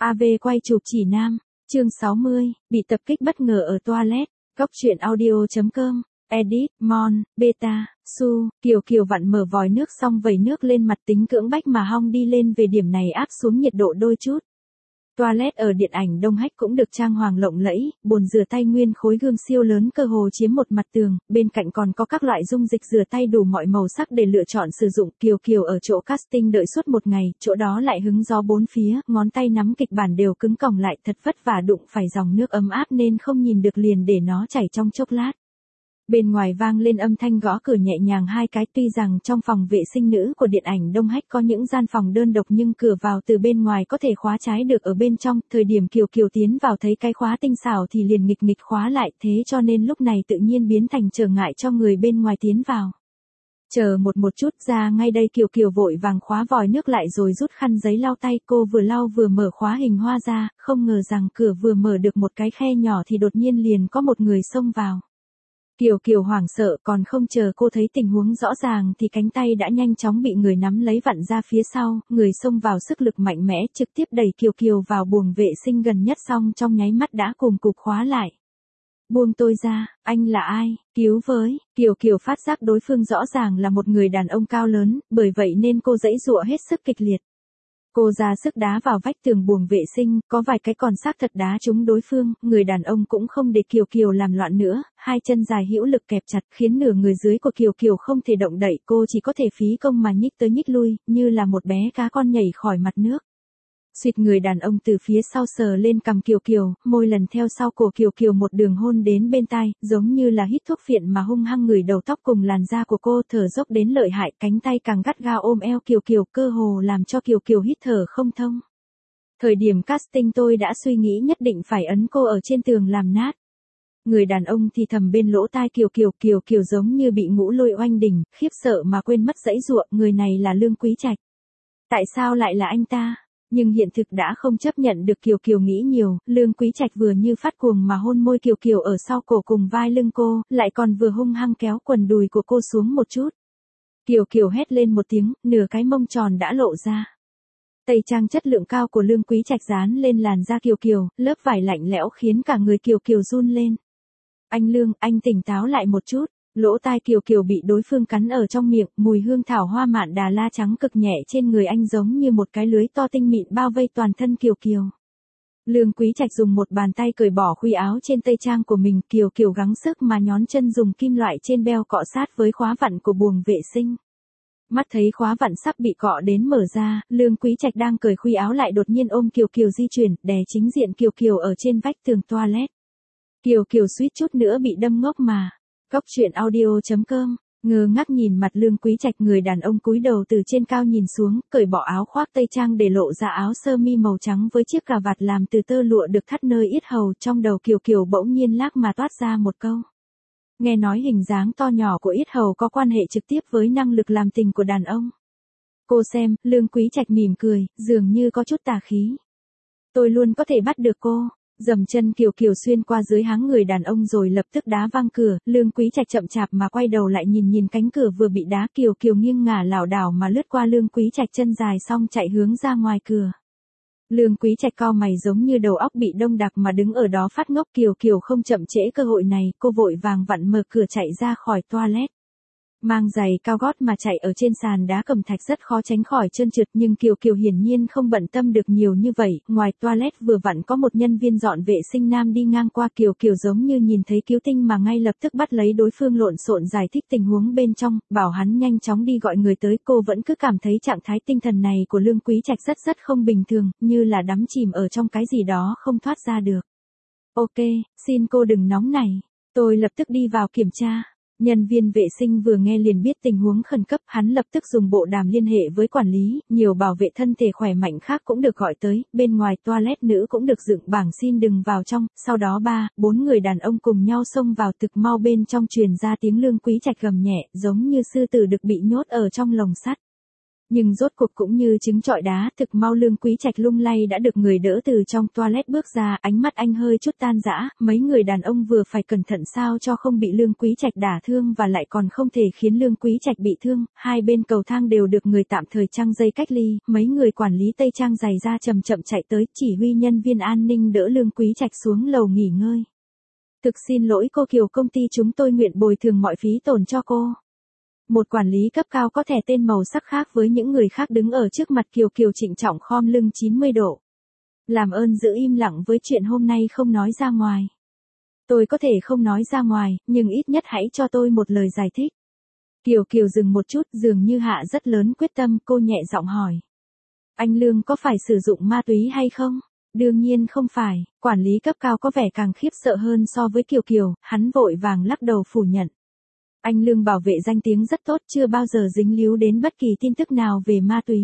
AV quay chụp chỉ nam, chương 60, bị tập kích bất ngờ ở toilet, góc truyện audio.com, edit, Mon, Beta, Su, Kiều vặn mở vòi nước xong vẩy nước lên mặt tính cưỡng bách mà hong đi lên về điểm này áp xuống nhiệt độ đôi chút. Toilet ở điện ảnh Đông Hách cũng được trang hoàng lộng lẫy, bồn rửa tay nguyên khối gương siêu lớn cơ hồ chiếm một mặt tường, bên cạnh còn có các loại dung dịch rửa tay đủ mọi màu sắc để lựa chọn sử dụng. Kiều ở chỗ casting đợi suốt một ngày, chỗ đó lại hứng gió bốn phía, ngón tay nắm kịch bản đều cứng còng lại, thật vất vả đụng phải dòng nước ấm áp nên không nhìn được liền để nó chảy trong chốc lát. Bên ngoài vang lên âm thanh gõ cửa nhẹ nhàng hai cái, tuy rằng trong phòng vệ sinh nữ của điện ảnh Đông Hách có những gian phòng đơn độc nhưng cửa vào từ bên ngoài có thể khóa trái được ở bên trong, thời điểm Kiều tiến vào thấy cái khóa tinh xảo thì liền nghịch khóa lại, thế cho nên lúc này tự nhiên biến thành trở ngại cho người bên ngoài tiến vào. Chờ một chút, ra ngay đây. Kiều vội vàng khóa vòi nước lại rồi rút khăn giấy lau tay, cô vừa lau vừa mở khóa hình hoa ra, không ngờ rằng cửa vừa mở được một cái khe nhỏ thì đột nhiên liền có một người xông vào. Kiều hoảng sợ, còn không chờ cô thấy tình huống rõ ràng thì cánh tay đã nhanh chóng bị người nắm lấy vặn ra phía sau, người xông vào sức lực mạnh mẽ trực tiếp đẩy Kiều vào buồng vệ sinh gần nhất, xong trong nháy mắt đã cùng cục khóa lại. Buông tôi ra, anh là ai, cứu với. Kiều phát giác đối phương rõ ràng là một người đàn ông cao lớn, bởi vậy nên cô giãy giụa hết sức kịch liệt. Cô ra sức đá vào vách tường buồng vệ sinh, có vài cái còn xác thật đá trúng đối phương, người đàn ông cũng không để Kiều làm loạn nữa, hai chân dài hữu lực kẹp chặt khiến nửa người dưới của Kiều không thể động đậy, cô chỉ có thể phí công mà nhích tới nhích lui, như là một bé cá con nhảy khỏi mặt nước. Suýt, người đàn ông từ phía sau sờ lên cằm Kiều, môi lần theo sau cổ Kiều một đường hôn đến bên tai, giống như là hít thuốc phiện mà hung hăng ngửi đầu tóc cùng làn da của cô, thở dốc đến lợi hại, cánh tay càng gắt gao ôm eo Kiều, cơ hồ làm cho Kiều hít thở không thông. Thời điểm casting tôi đã suy nghĩ nhất định phải ấn cô ở trên tường làm nát. Người đàn ông thì thầm bên lỗ tai Kiều giống như bị ngũ lôi oanh đỉnh, khiếp sợ mà quên mất giãy giụa, người này là Lương Quý Trạch. Tại sao lại là anh ta? Nhưng hiện thực đã không chấp nhận được. Kiều nghĩ nhiều, Lương Quý Trạch vừa như phát cuồng mà hôn môi Kiều ở sau cổ cùng vai lưng cô, lại còn vừa hung hăng kéo quần đùi của cô xuống một chút. Kiều hét lên một tiếng, nửa cái mông tròn đã lộ ra. Tây trang chất lượng cao của Lương Quý Trạch dán lên làn da Kiều, lớp vải lạnh lẽo khiến cả người Kiều run lên. Anh Lương, anh tỉnh táo lại một chút. Lỗ tai Kiều bị đối phương cắn ở trong miệng, mùi hương thảo hoa mạn đà la trắng cực nhẹ trên người anh giống như một cái lưới to tinh mịn bao vây toàn thân Kiều. Lương Quý Trạch dùng một bàn tay cởi bỏ khuy áo trên tây trang của mình, Kiều gắng sức mà nhón chân dùng kim loại trên beo cọ sát với khóa vặn của buồng vệ sinh. Mắt thấy khóa vặn sắp bị cọ đến mở ra, Lương Quý Trạch đang cởi khuy áo lại đột nhiên ôm Kiều di chuyển, đè chính diện Kiều ở trên vách tường toilet. Kiều suýt chút nữa bị đâm ngốc mà. Góc truyện audio.com, ngơ ngác nhìn mặt Lương Quý Trạch, người đàn ông cúi đầu từ trên cao nhìn xuống, cởi bỏ áo khoác tây trang để lộ ra áo sơ mi màu trắng với chiếc cà vạt làm từ tơ lụa được thắt nơi yết hầu. Trong đầu Kiều bỗng nhiên lác mà toát ra một câu. Nghe nói hình dáng to nhỏ của yết hầu có quan hệ trực tiếp với năng lực làm tình của đàn ông. Cô xem, Lương Quý Trạch mỉm cười, dường như có chút tà khí. Tôi luôn có thể bắt được cô. Dầm chân Kiều xuyên qua dưới háng người đàn ông rồi lập tức đá văng cửa. Lương Quý Trạch chậm chạp mà quay đầu lại nhìn cánh cửa vừa bị đá. Kiều nghiêng ngả lảo đảo mà lướt qua Lương Quý Trạch chân dài xong chạy hướng ra ngoài cửa. Lương Quý Trạch cau mày giống như đầu óc bị đông đặc mà đứng ở đó phát ngốc. Kiều không chậm trễ cơ hội này, cô vội vàng vặn mở cửa chạy ra khỏi toilet. Mang giày cao gót mà chạy ở trên sàn đá cẩm thạch rất khó tránh khỏi trơn trượt, nhưng Kiều hiển nhiên không bận tâm được nhiều như vậy. Ngoài toilet vừa vặn có một nhân viên dọn vệ sinh nam đi ngang qua, Kiều giống như nhìn thấy cứu tinh mà ngay lập tức bắt lấy đối phương lộn xộn giải thích tình huống bên trong, bảo hắn nhanh chóng đi gọi người tới. Cô vẫn cứ cảm thấy trạng thái tinh thần này của Lương Quý Trạch rất không bình thường, như là đắm chìm ở trong cái gì đó không thoát ra được. Ok, xin cô đừng nóng nảy, tôi lập tức đi vào kiểm tra. Nhân viên vệ sinh vừa nghe liền biết tình huống khẩn cấp, hắn lập tức dùng bộ đàm liên hệ với quản lý, nhiều bảo vệ thân thể khỏe mạnh khác cũng được gọi tới, bên ngoài toilet nữ cũng được dựng bảng xin đừng vào trong, sau đó 3-4 người đàn ông cùng nhau xông vào, thực mau bên trong truyền ra tiếng Lương Quý Trạch gầm nhẹ, giống như sư tử được bị nhốt ở trong lồng sắt. Nhưng rốt cuộc cũng như trứng trọi đá, thực mau Lương Quý Trạch lung lay đã được người đỡ từ trong toilet bước ra, ánh mắt anh hơi chút tan rã, mấy người đàn ông vừa phải cẩn thận sao cho không bị Lương Quý Trạch đả thương và lại còn không thể khiến Lương Quý Trạch bị thương, hai bên cầu thang đều được người tạm thời trăng dây cách ly, mấy người quản lý Tây Trang giày ra chậm chậm chạy tới, chỉ huy nhân viên an ninh đỡ Lương Quý Trạch xuống lầu nghỉ ngơi. Thực xin lỗi cô Kiều, công ty chúng tôi nguyện bồi thường mọi phí tổn cho cô. Một quản lý cấp cao có thẻ tên màu sắc khác với những người khác đứng ở trước mặt Kiều Kiều trịnh trọng khom lưng 90 độ. Làm ơn giữ im lặng với chuyện hôm nay không nói ra ngoài. Tôi có thể không nói ra ngoài, nhưng ít nhất hãy cho tôi một lời giải thích. Kiều Kiều dừng một chút, dường như hạ rất lớn quyết tâm, cô nhẹ giọng hỏi. Anh Lương có phải sử dụng ma túy hay không? Đương nhiên không phải, quản lý cấp cao có vẻ càng khiếp sợ hơn so với Kiều Kiều, hắn vội vàng lắc đầu phủ nhận. Anh Lương bảo vệ danh tiếng rất tốt, chưa bao giờ dính líu đến bất kỳ tin tức nào về ma túy.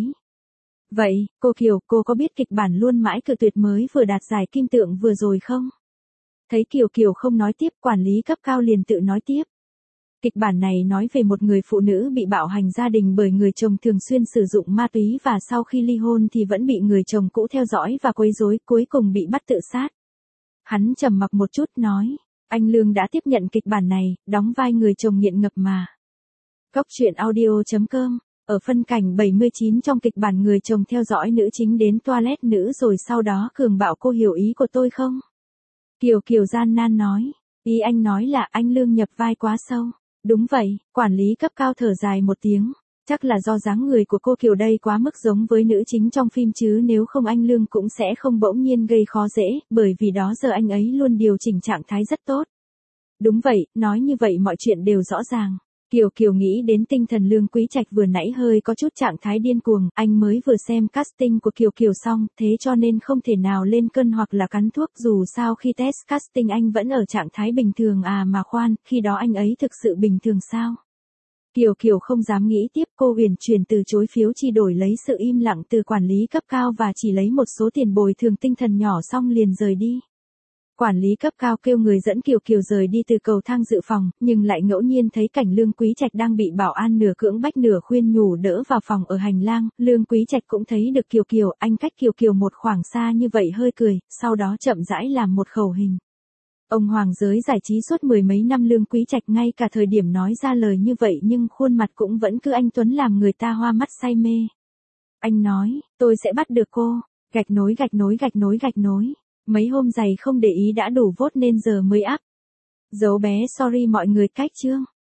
Vậy, cô Kiều, cô có biết kịch bản luôn mãi cự tuyệt mới vừa đạt giải kim tượng vừa rồi không? Thấy Kiều Kiều không nói tiếp, quản lý cấp cao liền tự nói tiếp. Kịch bản này nói về một người phụ nữ bị bạo hành gia đình bởi người chồng thường xuyên sử dụng ma túy và sau khi ly hôn thì vẫn bị người chồng cũ theo dõi và quấy rối, cuối cùng bị bắt tự sát. Hắn trầm mặc một chút nói, anh Lương đã tiếp nhận kịch bản này, đóng vai người chồng nghiện ngập mà. Góc truyện audio.com, ở phân cảnh 79 trong kịch bản người chồng theo dõi nữ chính đến toilet nữ rồi sau đó cường bạo, cô hiểu ý của tôi không? Kiều Kiều gian nan nói, ý anh nói là anh Lương nhập vai quá sâu. Đúng vậy, quản lý cấp cao thở dài một tiếng, chắc là do dáng người của cô Kiều đây quá mức giống với nữ chính trong phim chứ nếu không anh Lương cũng sẽ không bỗng nhiên gây khó dễ, bởi vì đó giờ anh ấy luôn điều chỉnh trạng thái rất tốt. Đúng vậy, nói như vậy mọi chuyện đều rõ ràng. Kiều Kiều nghĩ đến tinh thần Lương Quý Trạch vừa nãy hơi có chút trạng thái điên cuồng, anh mới vừa xem casting của Kiều Kiều xong, thế cho nên không thể nào lên cân hoặc là cắn thuốc, dù sao khi test casting anh vẫn ở trạng thái bình thường à mà khoan, khi đó anh ấy thực sự bình thường sao? Kiều Kiều không dám nghĩ tiếp, cô huyền chuyển từ chối phiếu chi đổi lấy sự im lặng từ quản lý cấp cao và chỉ lấy một số tiền bồi thường tinh thần nhỏ xong liền rời đi. Quản lý cấp cao kêu người dẫn Kiều Kiều rời đi từ cầu thang dự phòng, nhưng lại ngẫu nhiên thấy cảnh Lương Quý Trạch đang bị bảo an nửa cưỡng bách nửa khuyên nhủ đỡ vào phòng ở hành lang, Lương Quý Trạch cũng thấy được Kiều Kiều, anh cách Kiều Kiều một khoảng xa như vậy hơi cười, sau đó chậm rãi làm một khẩu hình. Ông hoàng giới giải trí suốt mười mấy năm Lương Quý Trạch ngay cả thời điểm nói ra lời như vậy nhưng khuôn mặt cũng vẫn cứ anh tuấn làm người ta hoa mắt say mê. Anh nói, tôi sẽ bắt được cô, gạch nối gạch nối gạch nối gạch nối. Mấy hôm giày không để ý đã đủ vote nên giờ mới up. Dấu bé sorry mọi người cách chương.